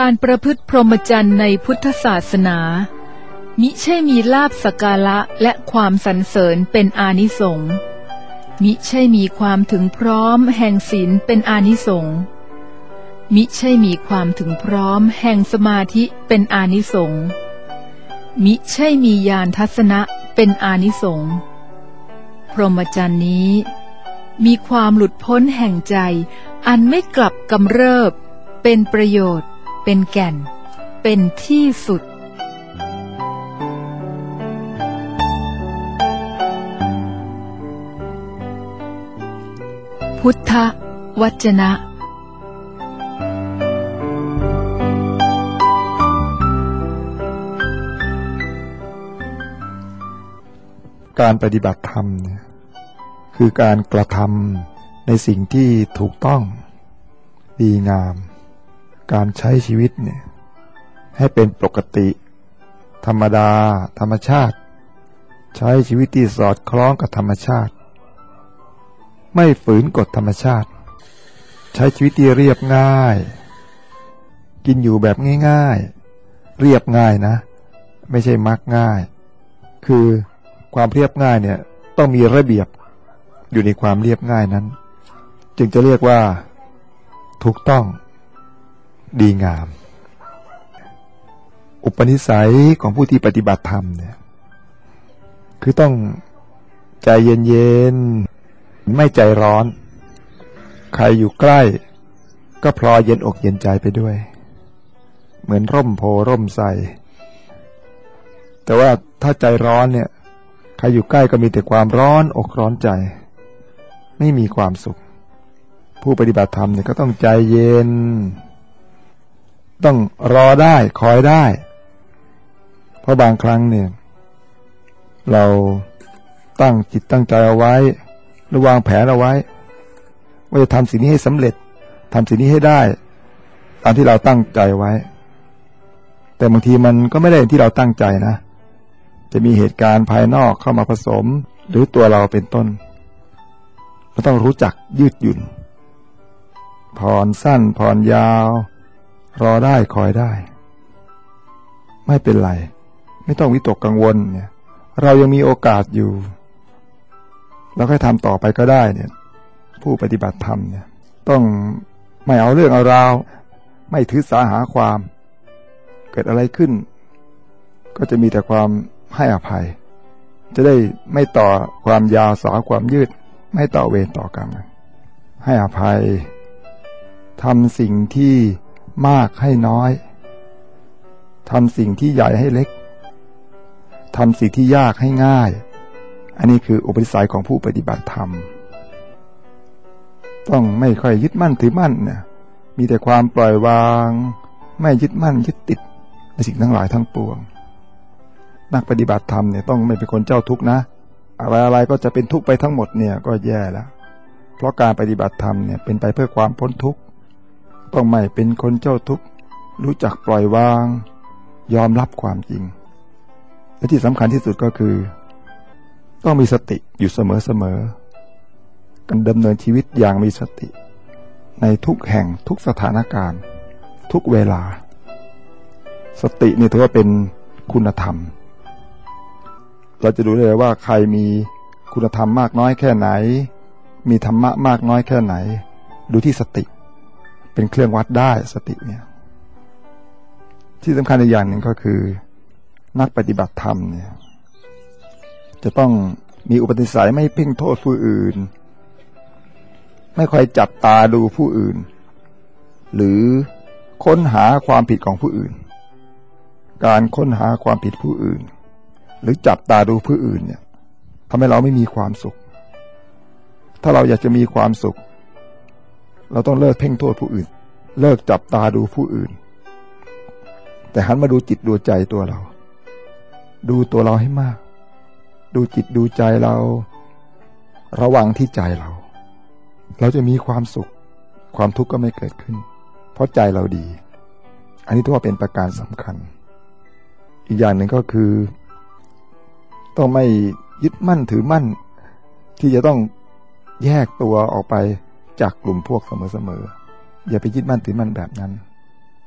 การประพฤติพรหมจรรย์ในพุทธศาสนามิใช่มีลาภสักการะและความสรรเสริญเป็นอานิสงส์มิใช่มีความถึงพร้อมแห่งศีลเป็นอานิสงส์มิใช่มีความถึงพร้อมแห่งสมาธิเป็นอานิสงส์มิใช่มีญาณทัศนะเป็นอานิสงส์พรหมจรรย์นี้มีความหลุดพ้นแห่งใจอันไม่กลับกำเริบเป็นประโยชน์เป็นแก่นเป็นที่สุดพุทธวจนะการปฏิบัติธรรมเนี่ยคือการกระทำในสิ่งที่ถูกต้องดีงามการใช้ชีวิตเนี่ยให้เป็นปกติธรรมดาธรรมชาติใช้ชีวิตที่สอดคล้องกับธรรมชาติไม่ฝืนกฎธรรมชาติใช้ชีวิตที่เรียบง่ายกินอยู่แบบง่ายๆเรียบง่ายนะไม่ใช่มักง่ายคือความเรียบง่ายเนี่ยต้องมีระเบียบอยู่ในความเรียบง่ายนั้นจึงจะเรียกว่าถูกต้องดีงามอุปนิสัยของผู้ที่ปฏิบัติธรรมเนี่ยคือต้องใจเย็นๆไม่ใจร้อนใครอยู่ใกล้ก็พลอยเย็นอกเย็นใจไปด้วยเหมือนร่มโพร่มไทรแต่ว่าถ้าใจร้อนเนี่ยใครอยู่ใกล้ก็มีแต่ความร้อนอกร้อนใจไม่มีความสุขผู้ปฏิบัติธรรมเนี่ยก็ต้องใจเย็นต้องรอได้คอยได้เพราะบางครั้งเนี่ยเราตั้งจิตตั้งใจเอาไว้หรือวางแผนเอาไว้ว่าจะทำสิ่งนี้ให้สำเร็จทำสิ่งนี้ให้ได้ตามที่เราตั้งใจไว้แต่บางทีมันก็ไม่ได้อย่างที่เราตั้งใจนะจะมีเหตุการณ์ภายนอกเข้ามาผสมหรือตัวเราเป็นต้นเราต้องรู้จักยืดหยุ่นผ่อนสั้นผ่อนยาวรอได้คอยได้ไม่เป็นไรไม่ต้องวิตกกังวลเนี่ยเรายังมีโอกาสอยู่เราค่อยทำต่อไปก็ได้เนี่ยผู้ปฏิบัติธรรมเนี่ยต้องไม่เอาเรื่องเอาราวไม่ถือสาหาความเกิดอะไรขึ้นก็จะมีแต่ความให้อภัยจะได้ไม่ต่อความยาวสาวความยืดไม่ต่อเวรต่อกรรมให้อภัยทำสิ่งที่มากให้น้อยทำสิ่งที่ใหญ่ให้เล็กทำสิ่งที่ยากให้ง่ายอันนี้คืออุปนิสัยของผู้ปฏิบัติธรรมต้องไม่ค่อยยึดมั่นถือมั่นเนี่ยมีแต่ความปล่อยวางไม่ยึดมั่นยึดติดในสิ่งทั้งหลายทั้งปวงนักปฏิบัติธรรมเนี่ยต้องไม่เป็นคนเจ้าทุกข์นะอะไรก็จะเป็นทุกข์ไปทั้งหมดเนี่ยก็แย่แล้วเพราะการปฏิบัติธรรมเนี่ยเป็นไปเพื่อความพ้นทุกข์ต้องไม่เป็นคนเจ้าทุกข์รู้จักปล่อยวางยอมรับความจริงและที่สำคัญที่สุดก็คือต้องมีสติอยู่เสมอการดำเนินชีวิตอย่างมีสติในทุกแห่งทุกสถานการณ์ทุกเวลาสตินี่ถือว่าเป็นคุณธรรมเราจะดูได้เลยว่าใครมีคุณธรรมมากน้อยแค่ไหนมีธรรมะมากน้อยแค่ไหนดูที่สติเป็นเครื่องวัดได้สติเนี่ยที่สำคัญอีกอย่างหนึ่งก็คือนักปฏิบัติธรรมเนี่ยจะต้องมีอุปนิสัยไม่เพ่งโทษผู้อื่นไม่ค่อยจับตาดูผู้อื่นหรือค้นหาความผิดของผู้อื่นการค้นหาความผิดผู้อื่นหรือจับตาดูผู้อื่นเนี่ยทำให้เราไม่มีความสุขถ้าเราอยากจะมีความสุขเราต้องเลิกเพ่งโทษผู้อื่นเลิกจับตาดูผู้อื่นแต่หันมาดูจิตดูใจตัวเราดูตัวเราให้มากดูจิตดูใจเราระวังที่ใจเราจะมีความสุขความทุกข์ก็ไม่เกิดขึ้นเพราะใจเราดีอันนี้ถือว่าเป็นประการสำคัญอีกอย่างหนึ่งก็คือต้องไม่ยึดมั่นถือมั่นที่จะต้องแยกตัวออกไปจากกลุ่มพวกเสมออย่าไปยึดมั่นถือมั่นแบบนั้น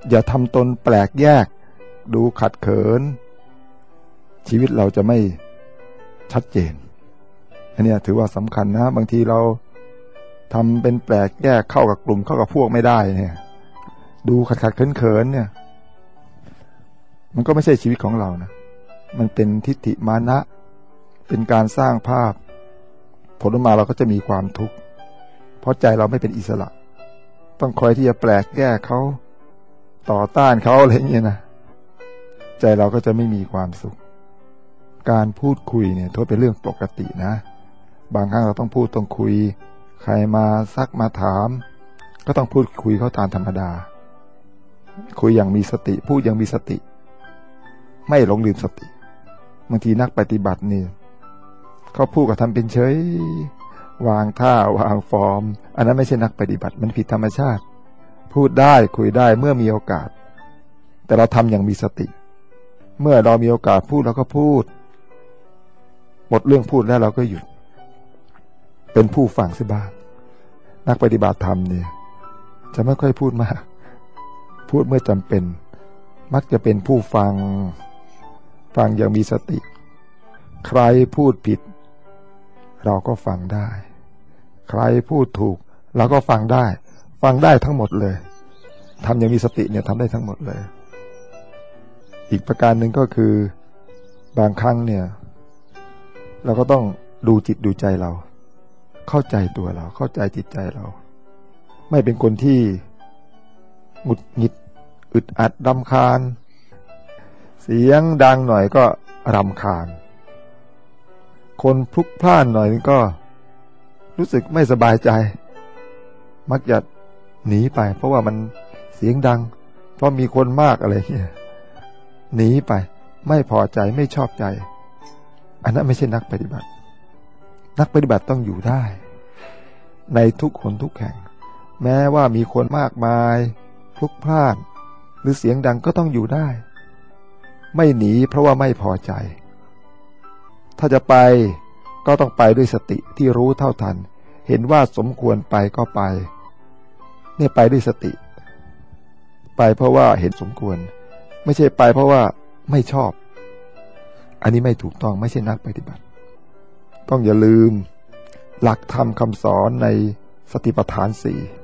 อย่าทำตนแปลกแยกดูขัดเขินชีวิตเราจะไม่ชัดเจนอันนี้ถือว่าสำคัญนะบางทีเราทำเป็นแปลกแยกเข้ากับกลุ่มเข้ากับพวกไม่ได้เนี่ยดูขัดเขินเนี่ยมันก็ไม่ใช่ชีวิตของเรานะมันเป็นทิฏฐิมานะเป็นการสร้างภาพผลออกมาเราก็จะมีความทุกข์เพราะใจเราไม่เป็นอิสระต้องคอยที่จะแปลกแยกเขาต่อต้านเขาอะไรอย่างเงี้ยนะใจเราก็จะไม่มีความสุขการพูดคุยเนี่ยถือเป็นเรื่องปกตินะบางครั้งเราต้องพูดต้องคุยใครมาซักมาถามก็ต้องพูดคุยเขาตามธรรมดาคุยอย่างมีสติพูดอย่างมีสติไม่หลงลืมสติบางทีนักปฏิบัตินี่เขาพูดกับทำเป็นเฉยวางท่าวางฟอร์มอันนั้นไม่ใช่นักปฏิบัติมันผิดธรรมชาติพูดได้คุยได้เมื่อมีโอกาสแต่เราทำอย่างมีสติเมื่อเรามีโอกาสพูดเราก็พูดหมดเรื่องพูดแล้วเราก็หยุดเป็นผู้ฟังซิบ้างนักปฏิบัติธรรมเนี่ยจะไม่ค่อยพูดมากพูดเมื่อจำเป็นมักจะเป็นผู้ฟังอย่างมีสติใครพูดผิดเราก็ฟังได้ใครพูดถูกเราก็ฟังได้ทั้งหมดเลยทำอย่างมีสติเนี่ยทำได้ทั้งหมดเลยอีกประการหนึ่งก็คือบางครั้งเนี่ยเราก็ต้องดูจิตดูใจเราเข้าใจตัวเราเข้าใจจิตใจเราไม่เป็นคนที่หงุดหงิดอึดอัดรำคาญเสียงดังหน่อยก็รำคาญคนพลุกพล่านหน่อยก็รู้สึกไม่สบายใจมักจะหนีไปเพราะว่ามันเสียงดังเพราะมีคนมากอะไรเงี้ยหนีไปไม่พอใจไม่ชอบใจอันนั้นไม่ใช่นักปฏิบัตินักปฏิบัติต้องอยู่ได้ในทุกคนทุกแห่งแม้ว่ามีคนมากมายพลุกพล่านหรือเสียงดังก็ต้องอยู่ได้ไม่หนีเพราะว่าไม่พอใจถ้าจะไปก็ต้องไปด้วยสติที่รู้เท่าทันเห็นว่าสมควรไปก็ไปเนี่ยไปด้วยสติไปเพราะว่าเห็นสมควรไม่ใช่ไปเพราะว่าไม่ชอบอันนี้ไม่ถูกต้องไม่ใช่นักปฏิบัติต้องอย่าลืมหลักธรรมคำสอนในสติปัฏฐาน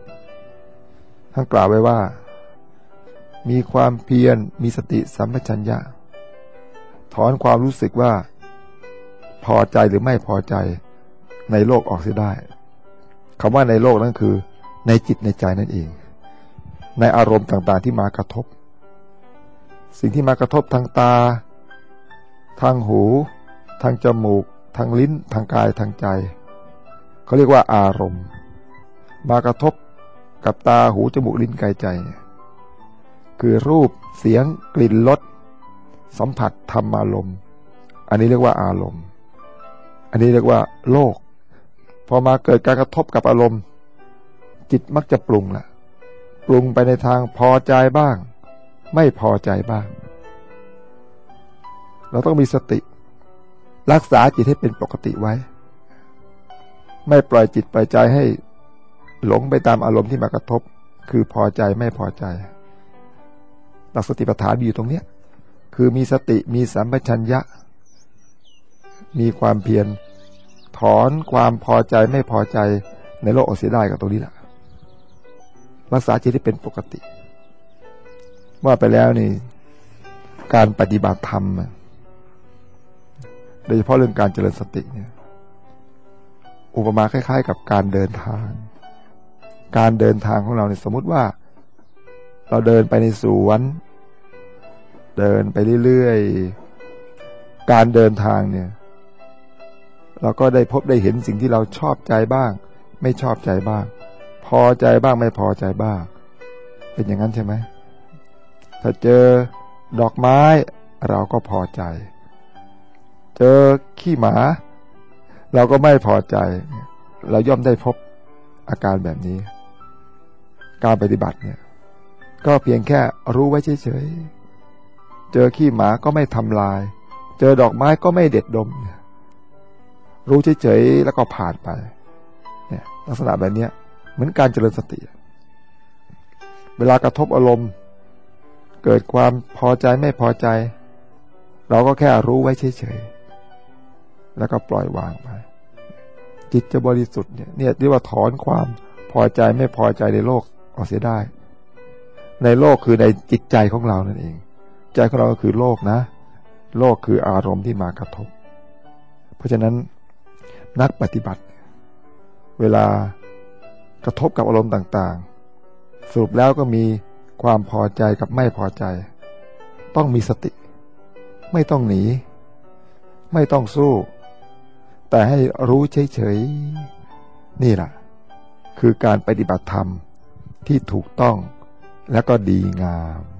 4ท่านกล่าวไว้ว่ามีความเพียรมีสติสัมปชัญญะถอนความรู้สึกว่าพอใจหรือไม่พอใจในโลกออกเสียได้คำว่าในโลกนั่นคือในจิตในใจนั่นเองในอารมณ์ต่างๆที่มากระทบสิ่งที่มากระทบทางตาทางหูทางจมูกทางลิ้นทางกายทางใจเขาเรียกว่าอารมณ์มากระทบกับตาหูจมูกลิ้นกายใจคือรูปเสียงกลิ่นรสสัมผัสธรรมารมณ์อันนี้เรียกว่าอารมณ์อันนี้เรียกว่าโลกพอมาเกิดการกระทบกับอารมณ์จิตมักจะปรุงละปรุงไปในทางพอใจบ้างไม่พอใจบ้างเราต้องมีสติรักษาจิตให้เป็นปกติไว้ไม่ปล่อยจิตปล่อยใจให้หลงไปตามอารมณ์ที่มากระทบคือพอใจไม่พอใจหลักสติปัฏฐานมีอยู่ตรงนี้คือมีสติมีสัมปชัญญะมีความเพียรถอนความพอใจไม่พอใจในโลกออกเสียได้กับตรงนี้แหละรักษาจิตให้เป็นปกติว่าไปแล้วนี่การปฏิบัติธรรมโดยเฉพาะเรื่องการเจริญสติเนี่ยอุปมาคล้ายๆกับการเดินทางของเราเนี่ยสมมุติว่าเราเดินไปในสวนเดินไปเรื่อยๆการเดินทางเนี่ยเราก็ได้พบได้เห็นสิ่งที่เราชอบใจบ้างไม่ชอบใจบ้างพอใจบ้างไม่พอใจบ้างเป็นอย่างนั้นใช่ไหมถ้าเจอดอกไม้เราก็พอใจเจอขี้หมาเราก็ไม่พอใจเราย่อมได้พบอาการแบบนี้การปฏิบัติเนี่ยก็เพียงแค่รู้ไว้เฉยๆเจอขี้หมาก็ไม่ทำลายเจอดอกไม้ก็ไม่เด็ดดมรู้เฉยๆแล้วก็ผ่านไปเนี่ยลักษณะแบบนี้เหมือนการเจริญสติเวลากระทบอารมณ์เกิดความพอใจไม่พอใจเราก็แค่รู้ไว้เฉยๆแล้วก็ปล่อยวางไปจิตจะบริสุทธิ์เนี่ยเรียกว่าถอนความพอใจไม่พอใจในโลกออกเสียได้ในโลกคือในจิตใจของเรานั่นเองใจของเราก็คือโลกนะโลกคืออารมณ์ที่มากระทบเพราะฉะนั้นนักปฏิบัติเวลากระทบกับอารมณ์ต่างๆสรุปแล้วก็มีความพอใจกับไม่พอใจต้องมีสติไม่ต้องหนีไม่ต้องสู้แต่ให้รู้เฉยๆนี่แหละคือการปฏิบัติธรรมที่ถูกต้องและก็ดีงาม